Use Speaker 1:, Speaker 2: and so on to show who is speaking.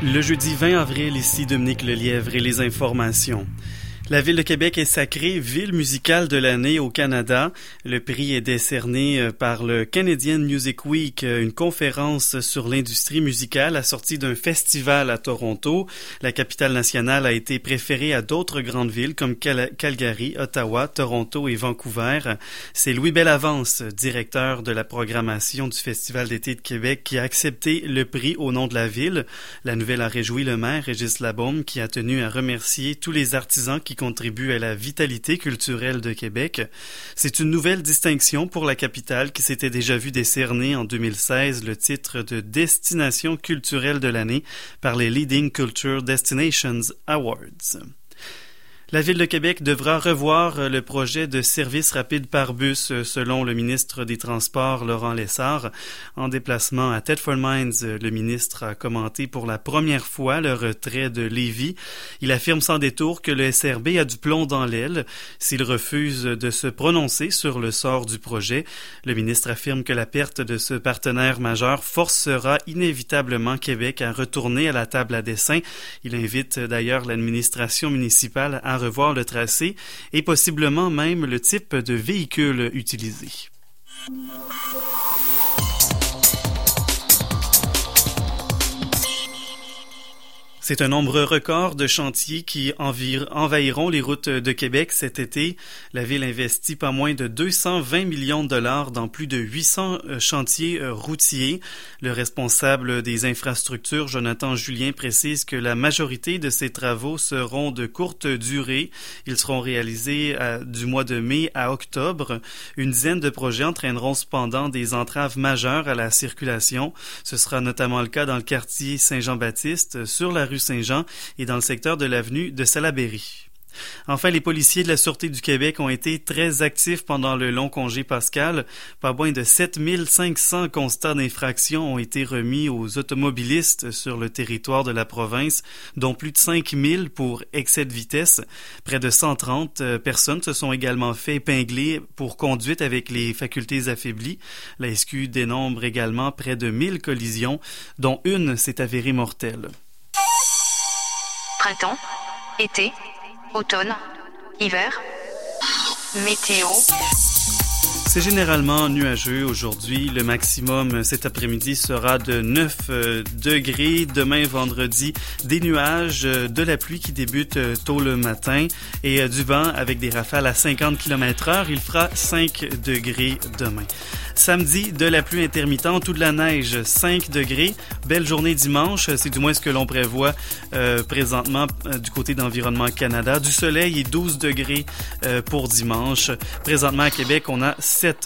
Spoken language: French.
Speaker 1: Le jeudi 20 avril, ici Dominique Lelièvre et les informations. La Ville de Québec est sacrée Ville musicale de l'année au Canada. Le prix est décerné par le Canadian Music Week, une conférence sur l'industrie musicale assortie d'un festival à Toronto. La capitale nationale a été préférée à d'autres grandes villes comme Calgary, Ottawa, Toronto et Vancouver. C'est Louis Bellavance, directeur de la programmation du Festival d'été de Québec, qui a accepté le prix au nom de la ville. La nouvelle a réjoui le maire Régis Labaume, qui a tenu à remercier tous les artisans qui contribue à la vitalité culturelle de Québec. C'est une nouvelle distinction pour la capitale qui s'était déjà vue décerner en 2016 le titre de Destination culturelle de l'année par les Leading Culture Destinations Awards. La Ville de Québec devra revoir le projet de service rapide par bus, selon le ministre des Transports, Laurent Lessard. En déplacement à Thetford Mines, le ministre a commenté pour la première fois le retrait de Lévis. Il affirme sans détour que le SRB a du plomb dans l'aile s'il refuse de se prononcer sur le sort du projet. Le ministre affirme que la perte de ce partenaire majeur forcera inévitablement Québec à retourner à la table à dessin. Il invite d'ailleurs l'administration municipale à revoir le tracé et possiblement même le type de véhicule utilisé. C'est un nombre record de chantiers qui envahiront les routes de Québec cet été. La Ville investit pas moins de 220 millions de dollars dans plus de 800 chantiers routiers. Le responsable des infrastructures, Jonathan Julien, précise que la majorité de ces travaux seront de courte durée. Ils seront réalisés du mois de mai à octobre. Une dizaine de projets entraîneront cependant des entraves majeures à la circulation. Ce sera notamment le cas dans le quartier Saint-Jean-Baptiste, sur la rue Saint-Jean et dans le secteur de l'avenue de Salaberry. Enfin, les policiers de la Sûreté du Québec ont été très actifs pendant le long congé pascal. Pas moins de 7500 constats d'infraction ont été remis aux automobilistes sur le territoire de la province, dont plus de 5000 pour excès de vitesse. Près de 130 personnes se sont également fait épingler pour conduite avec les facultés affaiblies. La SQ dénombre également près de 1000 collisions, dont une s'est avérée mortelle.
Speaker 2: Printemps, été, automne, hiver, météo.
Speaker 1: C'est généralement nuageux aujourd'hui. Le maximum cet après-midi sera de 9 degrés. Demain, vendredi, des nuages, de la pluie qui débute tôt le matin et du vent avec des rafales à 50 km/h. Il fera 5 degrés demain. Samedi, de la pluie intermittente ou de la neige, 5 degrés. Belle journée dimanche, c'est du moins ce que l'on prévoit présentement du côté d'Environnement Canada. Du soleil et 12 degrés pour dimanche. Présentement à Québec, on a 7